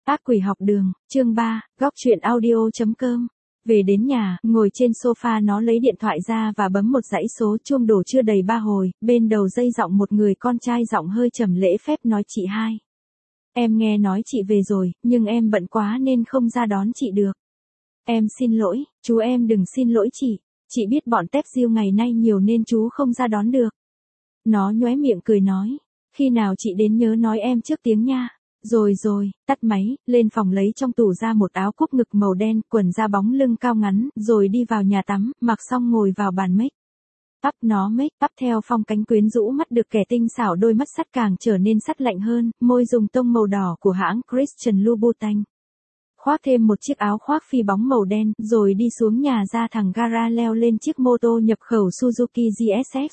Ác quỷ học đường, chương 3, góc truyện audio.com. Về đến nhà, ngồi trên sofa nó lấy điện thoại ra và bấm một dãy số, chuông đổ chưa đầy 3 hồi, bên đầu dây giọng một người con trai giọng hơi trầm lễ phép nói: chị hai. Em nghe nói chị về rồi, nhưng em bận quá nên không ra đón chị được. Em xin lỗi, chú em đừng xin lỗi chị biết bọn tép diêu ngày nay nhiều nên chú không ra đón được. Nó nhoé miệng cười nói, khi nào chị đến nhớ nói em trước tiếng nha. Rồi, tắt máy, lên phòng lấy trong tủ ra một áo cúc ngực màu đen, quần da bóng lưng cao ngắn, rồi đi vào nhà tắm, mặc xong ngồi vào bàn make up. Nó make up theo phong cách quyến rũ, mắt được kẻ tinh xảo, đôi mắt sắt càng trở nên sắt lạnh hơn, môi dùng tông màu đỏ của hãng Christian Louboutin. Khoác thêm một chiếc áo khoác phi bóng màu đen, rồi đi xuống nhà ra thẳng gara leo lên chiếc mô tô nhập khẩu Suzuki GSX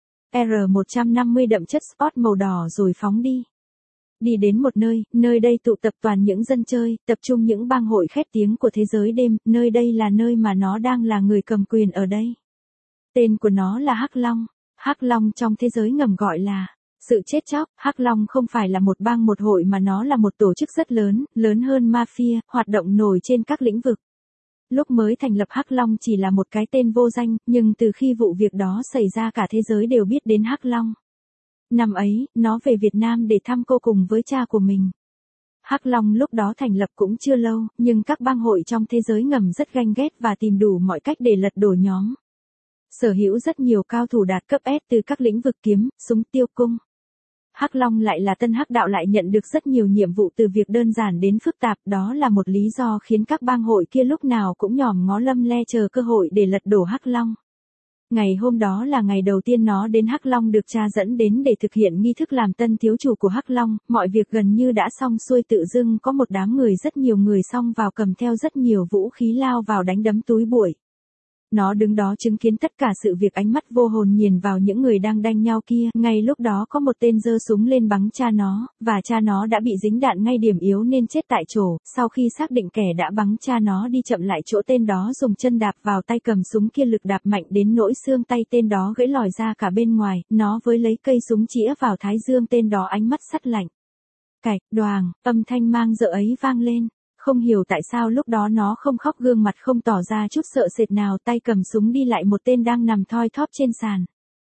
R150 đậm chất sport màu đỏ rồi phóng đi. Đi đến một nơi đây tụ tập toàn những dân chơi, tập trung những bang hội khét tiếng của thế giới đêm, nơi đây là nơi mà nó đang là người cầm quyền ở đây. Tên của nó là Hắc Long. Hắc Long trong thế giới ngầm gọi là sự chết chóc. Hắc Long không phải là một bang một hội mà nó là một tổ chức rất lớn, lớn hơn mafia, hoạt động nổi trên các lĩnh vực. Lúc mới thành lập Hắc Long chỉ là một cái tên vô danh, nhưng từ khi vụ việc đó xảy ra cả thế giới đều biết đến Hắc Long. Năm ấy, nó về Việt Nam để thăm cô cùng với cha của mình. Hắc Long lúc đó thành lập cũng chưa lâu, nhưng các bang hội trong thế giới ngầm rất ganh ghét và tìm đủ mọi cách để lật đổ nhóm. Sở hữu rất nhiều cao thủ đạt cấp S từ các lĩnh vực kiếm, súng, tiêu cung. Hắc Long lại là tân Hắc đạo, lại nhận được rất nhiều nhiệm vụ từ việc đơn giản đến phức tạp, đó là một lý do khiến các bang hội kia lúc nào cũng nhòm ngó lăm le chờ cơ hội để lật đổ Hắc Long. Ngày hôm đó là ngày đầu tiên nó đến Hắc Long được cha dẫn đến để thực hiện nghi thức làm tân thiếu chủ của Hắc Long, mọi việc gần như đã xong xuôi, tự dưng có một đám người, rất nhiều người xông vào cầm theo rất nhiều vũ khí lao vào đánh đấm túi bụi. Nó đứng đó chứng kiến tất cả sự việc, ánh mắt vô hồn nhìn vào những người đang đánh nhau kia. Ngay lúc đó có một tên giơ súng lên bắn cha nó, và cha nó đã bị dính đạn ngay điểm yếu nên chết tại chỗ. Sau khi xác định kẻ đã bắn cha nó đi chậm lại chỗ tên đó dùng chân đạp vào tay cầm súng kia, lực đạp mạnh đến nỗi xương tay tên đó gãy lòi ra cả bên ngoài. Nó với lấy cây súng chĩa vào thái dương tên đó, ánh mắt sắt lạnh. Cạch, đoàng, âm thanh mang rợ ấy vang lên. Không hiểu tại sao lúc đó nó không khóc, gương mặt không tỏ ra chút sợ sệt nào, tay cầm súng đi lại một tên đang nằm thoi thóp trên sàn.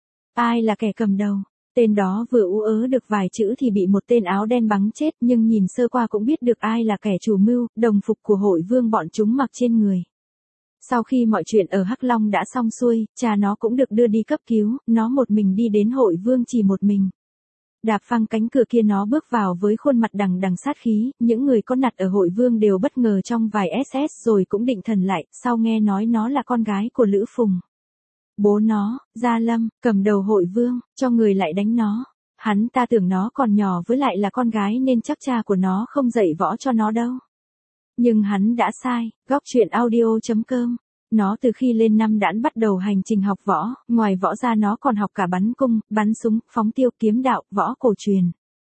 Ai là kẻ cầm đầu? Tên đó vừa ú ớ được vài chữ thì bị một tên áo đen bắn chết, nhưng nhìn sơ qua cũng biết được ai là kẻ chủ mưu, đồng phục của hội vương bọn chúng mặc trên người. Sau khi mọi chuyện ở Hắc Long đã xong xuôi, cha nó cũng được đưa đi cấp cứu, nó một mình đi đến hội vương chỉ một mình. Đạp phăng cánh cửa kia, nó bước vào với khuôn mặt đằng đằng sát khí, những người có mặt ở hội vương đều bất ngờ trong vài SS rồi cũng định thần lại, sau nghe nói nó là con gái của Lữ Phùng. Bố nó, Gia Lâm, cầm đầu hội vương, cho người lại đánh nó. Hắn ta tưởng nó còn nhỏ với lại là con gái nên chắc cha của nó không dạy võ cho nó đâu. Nhưng hắn đã sai. Góc truyện audio.com. Nó từ khi lên năm đãn bắt đầu hành trình học võ, ngoài võ ra nó còn học cả bắn cung, bắn súng, phóng tiêu, kiếm đạo, võ cổ truyền.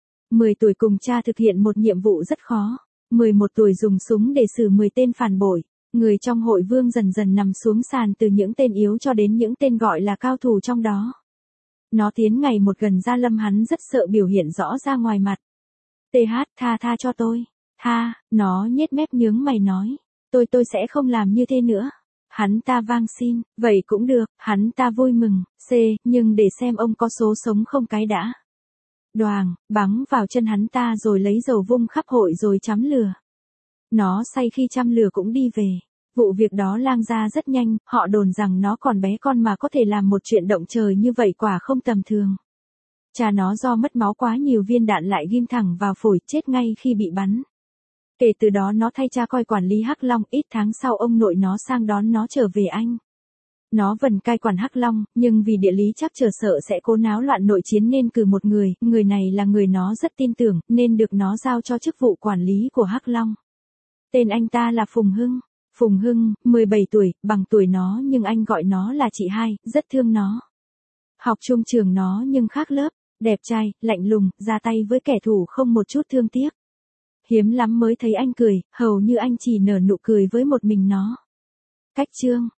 10 tuổi cùng cha thực hiện một nhiệm vụ rất khó. 11 tuổi dùng súng để xử 10 tên phản bội. Người trong hội vương dần dần nằm xuống sàn, từ những tên yếu cho đến những tên gọi là cao thủ trong đó. Nó tiến ngày một gần Gia Lâm, hắn rất sợ biểu hiện rõ ra ngoài mặt. Tha cho tôi. Tha, nó nhếch mép nhướng mày nói. Tôi sẽ không làm như thế nữa. Hắn ta vang xin, vậy cũng được, hắn ta vui mừng, nhưng để xem ông có số sống không cái đã. Đoàng, bắn vào chân hắn ta rồi lấy dầu vung khắp hội rồi châm lửa. Nó say khi châm lửa cũng đi về. Vụ việc đó lang ra rất nhanh, họ đồn rằng nó còn bé con mà có thể làm một chuyện động trời như vậy quả không tầm thường. Cha nó do mất máu quá nhiều, viên đạn lại ghim thẳng vào phổi, chết ngay khi bị bắn. Kể từ đó nó thay cha coi quản lý Hắc Long, ít tháng sau ông nội nó sang đón nó trở về Anh. Nó vẫn cai quản Hắc Long, nhưng vì địa lý chắc trở sợ sẽ cố náo loạn nội chiến nên cử một người này là người nó rất tin tưởng, nên được nó giao cho chức vụ quản lý của Hắc Long. Tên anh ta là Phùng Hưng. Phùng Hưng, 17 tuổi, bằng tuổi nó nhưng anh gọi nó là chị hai, rất thương nó. Học chung trường nó nhưng khác lớp, đẹp trai, lạnh lùng, ra tay với kẻ thù không một chút thương tiếc. Hiếm lắm mới thấy anh cười, hầu như anh chỉ nở nụ cười với một mình nó. Cách chương,